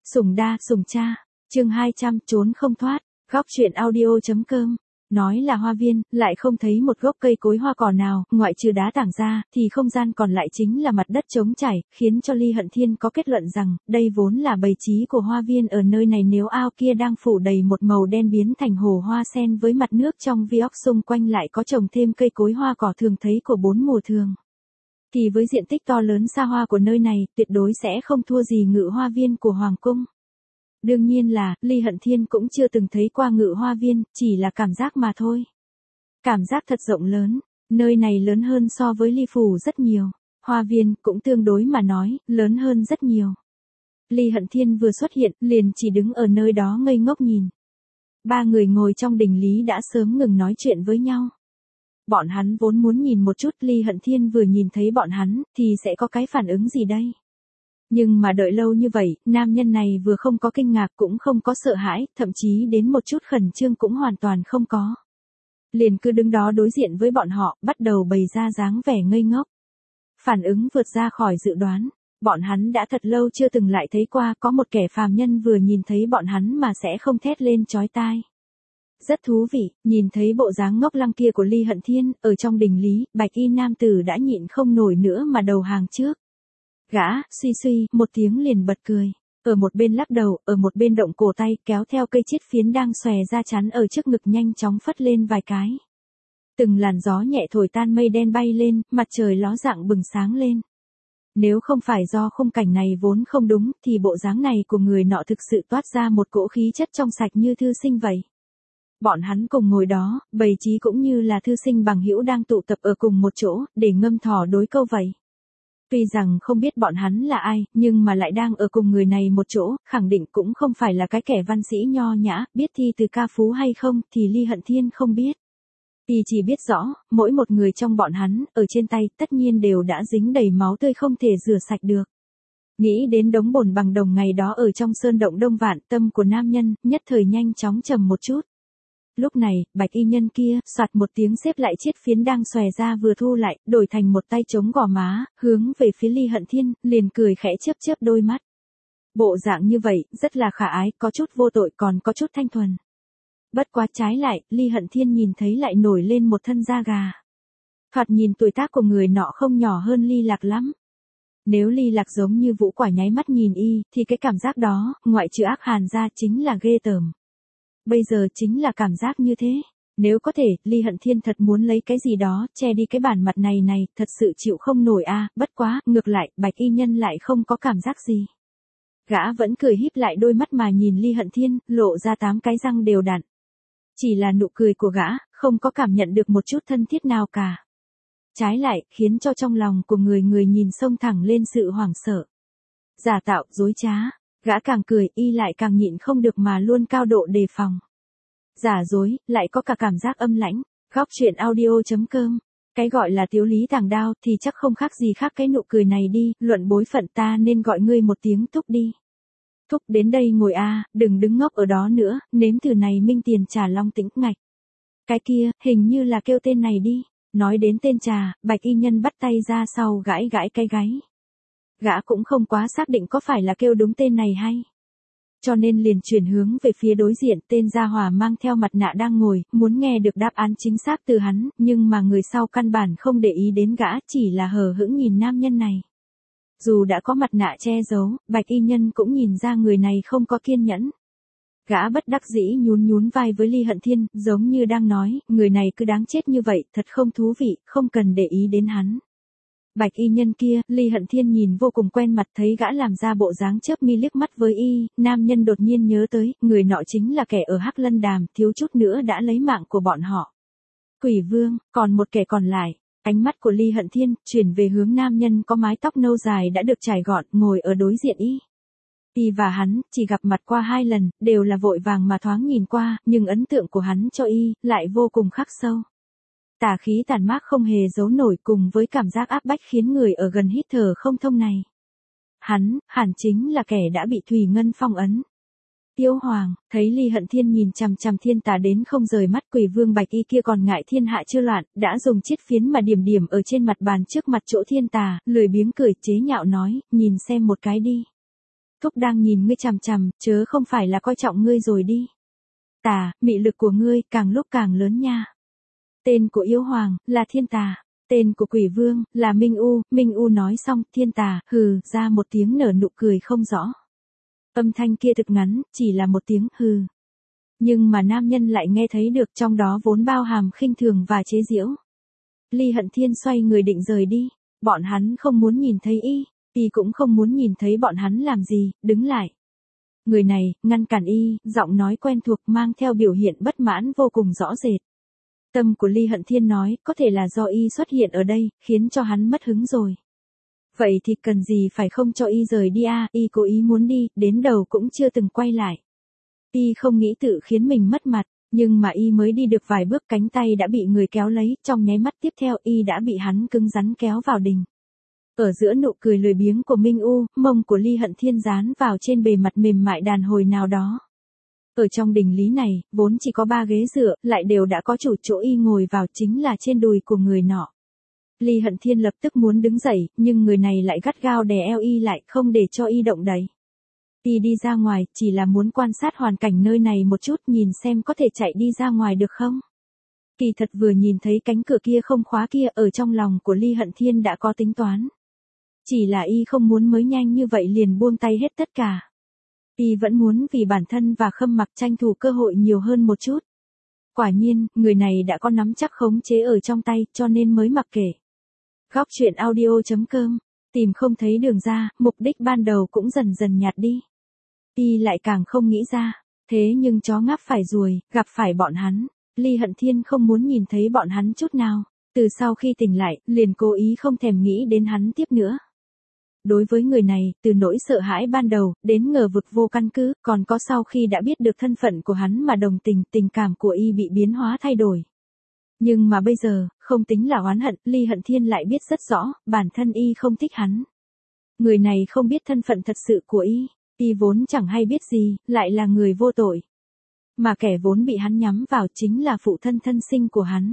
Sủng đa, sủng cha. Chương 200, trốn không thoát. Góc truyện audio.com. Nói là hoa viên, lại không thấy một gốc cây cối hoa cỏ nào, ngoại trừ đá tảng ra, thì không gian còn lại chính là mặt đất trống trải, khiến cho Ly Hận Thiên có kết luận rằng, đây vốn là bày trí của hoa viên ở nơi này, nếu ao kia đang phủ đầy một màu đen biến thành hồ hoa sen với mặt nước trong vioc xung quanh lại có trồng thêm cây cối hoa cỏ thường thấy của bốn mùa thường. Thì với diện tích to lớn xa hoa của nơi này, tuyệt đối sẽ không thua gì Ngự Hoa Viên của Hoàng Cung. Đương nhiên là, Ly Hận Thiên cũng chưa từng thấy qua Ngự Hoa Viên, chỉ là cảm giác mà thôi. Cảm giác thật rộng lớn, nơi này lớn hơn so với Ly Phủ rất nhiều. Hoa viên cũng tương đối mà nói, lớn hơn rất nhiều. Ly Hận Thiên vừa xuất hiện, liền chỉ đứng ở nơi đó ngây ngốc nhìn. Ba người ngồi trong đình lý đã sớm ngừng nói chuyện với nhau. Bọn hắn vốn muốn nhìn một chút Ly Hận Thiên vừa nhìn thấy bọn hắn, thì sẽ có cái phản ứng gì đây? Nhưng mà đợi lâu như vậy, nam nhân này vừa không có kinh ngạc cũng không có sợ hãi, thậm chí đến một chút khẩn trương cũng hoàn toàn không có. Liền cứ đứng đó đối diện với bọn họ, bắt đầu bày ra dáng vẻ ngây ngốc. Phản ứng vượt ra khỏi dự đoán. Bọn hắn đã thật lâu chưa từng lại thấy qua có một kẻ phàm nhân vừa nhìn thấy bọn hắn mà sẽ không thét lên chói tai. Rất thú vị, nhìn thấy bộ dáng ngốc lăng kia của Ly Hận Thiên, ở trong đình lý, bạch y nam tử đã nhịn không nổi nữa mà đầu hàng trước. Gã, suy suy, một tiếng liền bật cười. Ở một bên lắc đầu, ở một bên động cổ tay, kéo theo cây chiết phiến đang xòe ra chắn ở trước ngực nhanh chóng phất lên vài cái. Từng làn gió nhẹ thổi tan mây đen bay lên, mặt trời ló dạng bừng sáng lên. Nếu không phải do khung cảnh này vốn không đúng, thì bộ dáng này của người nọ thực sự toát ra một cỗ khí chất trong sạch như thư sinh vậy. Bọn hắn cùng ngồi đó, bày trí cũng như là thư sinh bằng hữu đang tụ tập ở cùng một chỗ, để ngâm thỏ đối câu vậy. Tuy rằng không biết bọn hắn là ai, nhưng mà lại đang ở cùng người này một chỗ, khẳng định cũng không phải là cái kẻ văn sĩ nho nhã, biết thi từ ca phú hay không, thì Ly Hận Thiên không biết. Y chỉ biết rõ, mỗi một người trong bọn hắn, ở trên tay, tất nhiên đều đã dính đầy máu tươi không thể rửa sạch được. Nghĩ đến đống bồn bằng đồng ngày đó ở trong sơn động Đông Vạn, tâm của nam nhân, nhất thời nhanh chóng trầm một chút. Lúc này, bạch y nhân kia, soạt một tiếng xếp lại chiết phiến đang xòe ra vừa thu lại, đổi thành một tay chống gò má, hướng về phía Ly Hận Thiên, liền cười khẽ chớp chớp đôi mắt. Bộ dạng như vậy, rất là khả ái, có chút vô tội còn có chút thanh thuần. Bất quá trái lại, Ly Hận Thiên nhìn thấy lại nổi lên một thân da gà. Thoạt nhìn tuổi tác của người nọ không nhỏ hơn Ly Lạc lắm. Nếu Ly Lạc giống như Vũ Quả nháy mắt nhìn y, thì cái cảm giác đó, ngoại trừ ác hàn ra chính là ghê tởm. Bây giờ chính là cảm giác như thế. Nếu có thể, Ly Hận Thiên thật muốn lấy cái gì đó, che đi cái bản mặt này này, thật sự chịu không nổi a. Bất quá, ngược lại, bạch y nhân lại không có cảm giác gì. Gã vẫn cười híp lại đôi mắt mà nhìn Ly Hận Thiên, lộ ra 8 cái răng đều đặn. Chỉ là nụ cười của gã, không có cảm nhận được một chút thân thiết nào cả. Trái lại, khiến cho trong lòng của người nhìn xông thẳng lên sự hoảng sợ. Giả tạo, dối trá. Gã càng cười, y lại càng nhịn không được mà luôn cao độ đề phòng. Giả dối, lại có cả cảm giác âm lãnh. Góc truyện audio.com. Cái gọi là tiếu lý tàng đao thì chắc không khác gì khác cái nụ cười này đi, luận bối phận ta nên gọi ngươi một tiếng Thúc đi. Thúc đến đây ngồi a, đừng đứng ngốc ở đó nữa, nếm thử này minh tiền trà long tĩnh ngạch. Cái kia, hình như là kêu tên này đi. Nói đến tên trà, bạch y nhân bắt tay ra sau gãi gãi cái gáy. Gã cũng không quá xác định có phải là kêu đúng tên này hay. Cho nên liền chuyển hướng về phía đối diện, tên gia hỏa mang theo mặt nạ đang ngồi, muốn nghe được đáp án chính xác từ hắn, nhưng mà người sau căn bản không để ý đến gã, chỉ là hờ hững nhìn nam nhân này. Dù đã có mặt nạ che giấu, bạch y nhân cũng nhìn ra người này không có kiên nhẫn. Gã bất đắc dĩ nhún vai với Ly Hận Thiên, giống như đang nói, người này cứ đáng chết như vậy, thật không thú vị, không cần để ý đến hắn. Bạch y nhân kia, Ly Hận Thiên nhìn vô cùng quen mặt, thấy gã làm ra bộ dáng chớp mi liếc mắt với y, nam nhân đột nhiên nhớ tới, người nọ chính là kẻ ở Hắc Lân Đàm, thiếu chút nữa đã lấy mạng của bọn họ. Quỷ Vương, còn một kẻ còn lại. Ánh mắt của Ly Hận Thiên chuyển về hướng nam nhân có mái tóc nâu dài đã được chải gọn, ngồi ở đối diện y. Y và hắn chỉ gặp mặt qua 2 lần, đều là vội vàng mà thoáng nhìn qua, nhưng ấn tượng của hắn cho y lại vô cùng khắc sâu. Tà khí tàn mác không hề giấu nổi, cùng với cảm giác áp bách khiến người ở gần hít thở không thông này. Hắn, hẳn chính là kẻ đã bị Thủy Ngân phong ấn. Tiêu Hoàng, thấy Ly Hận Thiên nhìn chằm chằm thiên tà đến không rời mắt, Quỷ Vương bạch y kia còn ngại thiên hạ chưa loạn, đã dùng chiết phiến mà điểm ở trên mặt bàn trước mặt chỗ thiên tà, lười biếng cười chế nhạo nói, nhìn xem một cái đi. thúc đang nhìn ngươi chằm chằm, chớ không phải là coi trọng ngươi rồi đi. Tà, mị lực của ngươi càng lúc càng lớn nha. Tên của yêu hoàng là Thiên Tà, tên của quỷ vương là Minh U nói xong, Thiên Tà hừ ra một tiếng nở nụ cười không rõ. Âm thanh kia thực ngắn, chỉ là một tiếng hừ. Nhưng mà nam nhân lại nghe thấy được, trong đó vốn bao hàm khinh thường và chế giễu. Ly Hận Thiên xoay người định rời đi, bọn hắn không muốn nhìn thấy y cũng không muốn nhìn thấy bọn hắn làm gì, đứng lại. Người này, ngăn cản y, giọng nói quen thuộc mang theo biểu hiện bất mãn vô cùng rõ rệt. Tâm của Ly Hận Thiên nói, có thể là do y xuất hiện ở đây, khiến cho hắn mất hứng rồi. Vậy thì cần gì phải không cho y rời đi y cố ý muốn đi, đến đầu cũng chưa từng quay lại. Y không nghĩ tự khiến mình mất mặt, nhưng mà y mới đi được vài bước cánh tay đã bị người kéo lấy, trong nháy mắt tiếp theo y đã bị hắn cứng rắn kéo vào đình. Ở giữa nụ cười lười biếng của Minh U, mông của Ly Hận Thiên dán vào trên bề mặt mềm mại đàn hồi nào đó. Ở trong đình lý này, vốn chỉ có 3 ghế dựa, lại đều đã có chủ chỗ y ngồi vào, chính là trên đùi của người nọ. Ly Hận Thiên lập tức muốn đứng dậy, nhưng người này lại gắt gao đè eo y lại, không để cho y động đậy. Y đi ra ngoài, chỉ là muốn quan sát hoàn cảnh nơi này một chút, nhìn xem có thể chạy đi ra ngoài được không. Kỳ thật vừa nhìn thấy cánh cửa kia không khóa kia, ở trong lòng của Ly Hận Thiên đã có tính toán. Chỉ là y không muốn mới nhanh như vậy liền buông tay hết tất cả. Y vẫn muốn vì bản thân và Khâm Mặc tranh thủ cơ hội nhiều hơn một chút. Quả nhiên, người này đã có nắm chắc khống chế ở trong tay, cho nên mới mặc kệ. Góc truyện audio.com, tìm không thấy đường ra, mục đích ban đầu cũng dần dần nhạt đi. Y lại càng không nghĩ ra, thế nhưng chó ngáp phải ruồi, gặp phải bọn hắn. Ly Hận Thiên không muốn nhìn thấy bọn hắn chút nào, từ sau khi tỉnh lại, liền cố ý không thèm nghĩ đến hắn tiếp nữa. Đối với người này, từ nỗi sợ hãi ban đầu, đến ngờ vực vô căn cứ, còn có sau khi đã biết được thân phận của hắn mà đồng tình, tình cảm của y bị biến hóa thay đổi. Nhưng mà bây giờ, không tính là oán hận, Ly Hận Thiên lại biết rất rõ, bản thân y không thích hắn. Người này không biết thân phận thật sự của y vốn chẳng hay biết gì, lại là người vô tội. Mà kẻ vốn bị hắn nhắm vào chính là phụ thân thân sinh của hắn.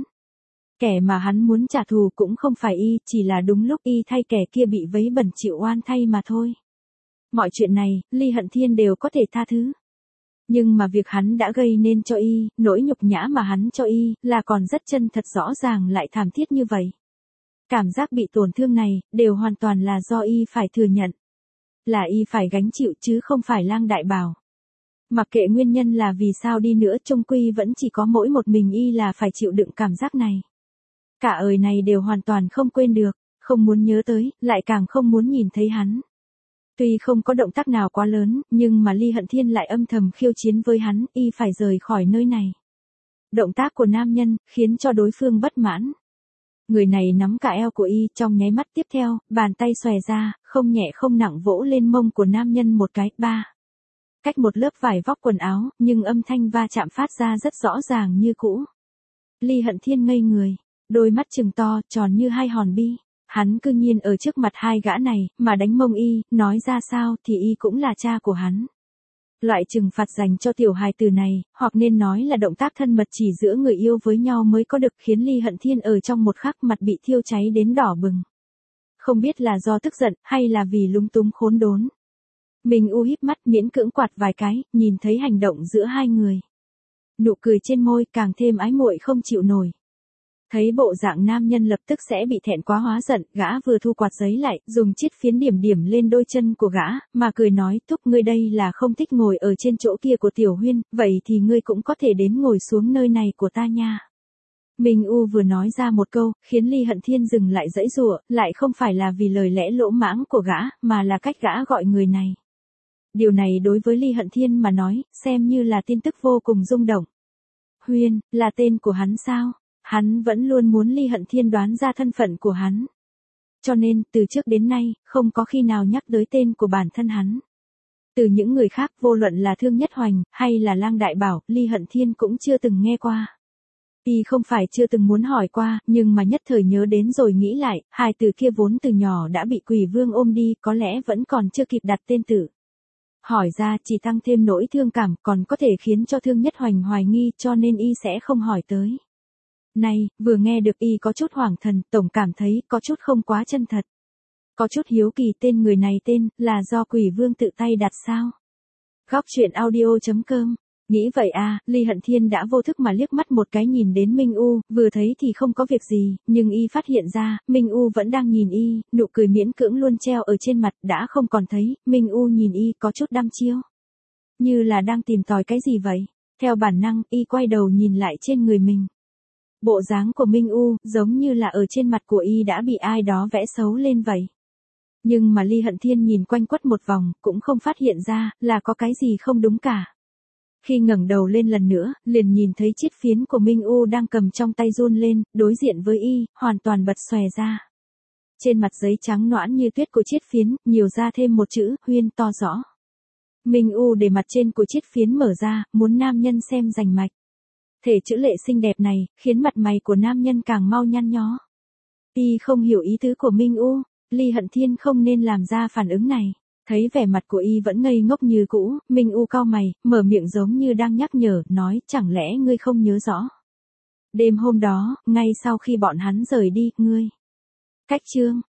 Kẻ mà hắn muốn trả thù cũng không phải y, chỉ là đúng lúc y thay kẻ kia bị vấy bẩn chịu oan thay mà thôi. Mọi chuyện này, Ly Hận Thiên đều có thể tha thứ. Nhưng mà việc hắn đã gây nên cho y, nỗi nhục nhã mà hắn cho y, là còn rất chân thật rõ ràng lại thảm thiết như vậy. Cảm giác bị tổn thương này, đều hoàn toàn là do y phải thừa nhận. Là y phải gánh chịu chứ không phải Lang Đại Bảo. Mặc kệ nguyên nhân là vì sao đi nữa, chung quy vẫn chỉ có mỗi một mình y là phải chịu đựng cảm giác này. Cả ời này đều hoàn toàn không quên được, không muốn nhớ tới, lại càng không muốn nhìn thấy hắn. Tuy không có động tác nào quá lớn, nhưng mà Ly Hận Thiên lại âm thầm khiêu chiến với hắn, y phải rời khỏi nơi này. Động tác của nam nhân, khiến cho đối phương bất mãn. Người này nắm cả eo của y, trong nháy mắt tiếp theo, bàn tay xòe ra, không nhẹ không nặng vỗ lên mông của nam nhân một cái, cách một lớp vải vóc quần áo, nhưng âm thanh va chạm phát ra rất rõ ràng như cũ. Ly Hận Thiên ngây người, đôi mắt trừng to, tròn như 2 hòn bi. Hắn cư nhiên ở trước mặt 2 gã này, mà đánh mông y, nói ra sao thì y cũng là cha của hắn. Loại trừng phạt dành cho tiểu hài tử này, hoặc nên nói là động tác thân mật chỉ giữa người yêu với nhau mới có được, khiến Ly Hận Thiên ở trong một khắc mặt bị thiêu cháy đến đỏ bừng. Không biết là do tức giận, hay là vì lúng túng khốn đốn. Mình u híp mắt miễn cưỡng quạt vài cái, nhìn thấy hành động giữa 2 người. Nụ cười trên môi càng thêm ái muội không chịu nổi. Thấy bộ dạng nam nhân lập tức sẽ bị thẹn quá hóa giận, gã vừa thu quạt giấy lại, dùng chiếc phiến điểm điểm lên đôi chân của gã, mà cười nói, thúc ngươi đây là không thích ngồi ở trên chỗ kia của Tiểu Huyên, vậy thì ngươi cũng có thể đến ngồi xuống nơi này của ta nha. Minh U vừa nói ra một câu, khiến Ly Hận Thiên dừng lại giãy giụa, lại không phải là vì lời lẽ lỗ mãng của gã, mà là cách gã gọi người này. Điều này đối với Ly Hận Thiên mà nói, xem như là tin tức vô cùng rung động. Huyên, là tên của hắn sao? Hắn vẫn luôn muốn Ly Hận Thiên đoán ra thân phận của hắn. Cho nên, từ trước đến nay, không có khi nào nhắc tới tên của bản thân hắn. Từ những người khác, vô luận là Thương Nhất Hoành, hay là Lang Đại Bảo, Ly Hận Thiên cũng chưa từng nghe qua. Y không phải chưa từng muốn hỏi qua, nhưng mà nhất thời nhớ đến rồi nghĩ lại, 2 từ kia vốn từ nhỏ đã bị Quỷ Vương ôm đi, có lẽ vẫn còn chưa kịp đặt tên tử. Hỏi ra chỉ tăng thêm nỗi thương cảm, còn có thể khiến cho Thương Nhất Hoành hoài nghi, cho nên y sẽ không hỏi tới. Này, vừa nghe được y có chút hoảng thần, tổng cảm thấy có chút không quá chân thật. Có chút hiếu kỳ tên người này tên là do Quỷ Vương tự tay đặt sao? Góc truyện audio.com. Nghĩ vậy à, Ly Hận Thiên đã vô thức mà liếc mắt một cái nhìn đến Minh U, vừa thấy thì không có việc gì, nhưng y phát hiện ra, Minh U vẫn đang nhìn y, nụ cười miễn cưỡng luôn treo ở trên mặt đã không còn thấy, Minh U nhìn y có chút đăm chiêu. Như là đang tìm tòi cái gì vậy? Theo bản năng, y quay đầu nhìn lại trên người mình. Bộ dáng của Minh U, giống như là ở trên mặt của y đã bị ai đó vẽ xấu lên vậy. Nhưng mà Ly Hận Thiên nhìn quanh quất một vòng, cũng không phát hiện ra, là có cái gì không đúng cả. Khi ngẩng đầu lên lần nữa, liền nhìn thấy chiếc phiến của Minh U đang cầm trong tay run lên, đối diện với y, hoàn toàn bật xòe ra. Trên mặt giấy trắng nõn như tuyết của chiếc phiến, nhiều ra thêm một chữ, Huyên to rõ. Minh U để mặt trên của chiếc phiến mở ra, muốn nam nhân xem rành mạch. Thể chữ lệ xinh đẹp này, khiến mặt mày của nam nhân càng mau nhăn nhó. Y không hiểu ý tứ của Minh U, Ly Hận Thiên không nên làm ra phản ứng này. Thấy vẻ mặt của y vẫn ngây ngốc như cũ, Minh U cau mày, mở miệng giống như đang nhắc nhở, nói, chẳng lẽ ngươi không nhớ rõ. Đêm hôm đó, ngay sau khi bọn hắn rời đi, ngươi. Cách chương.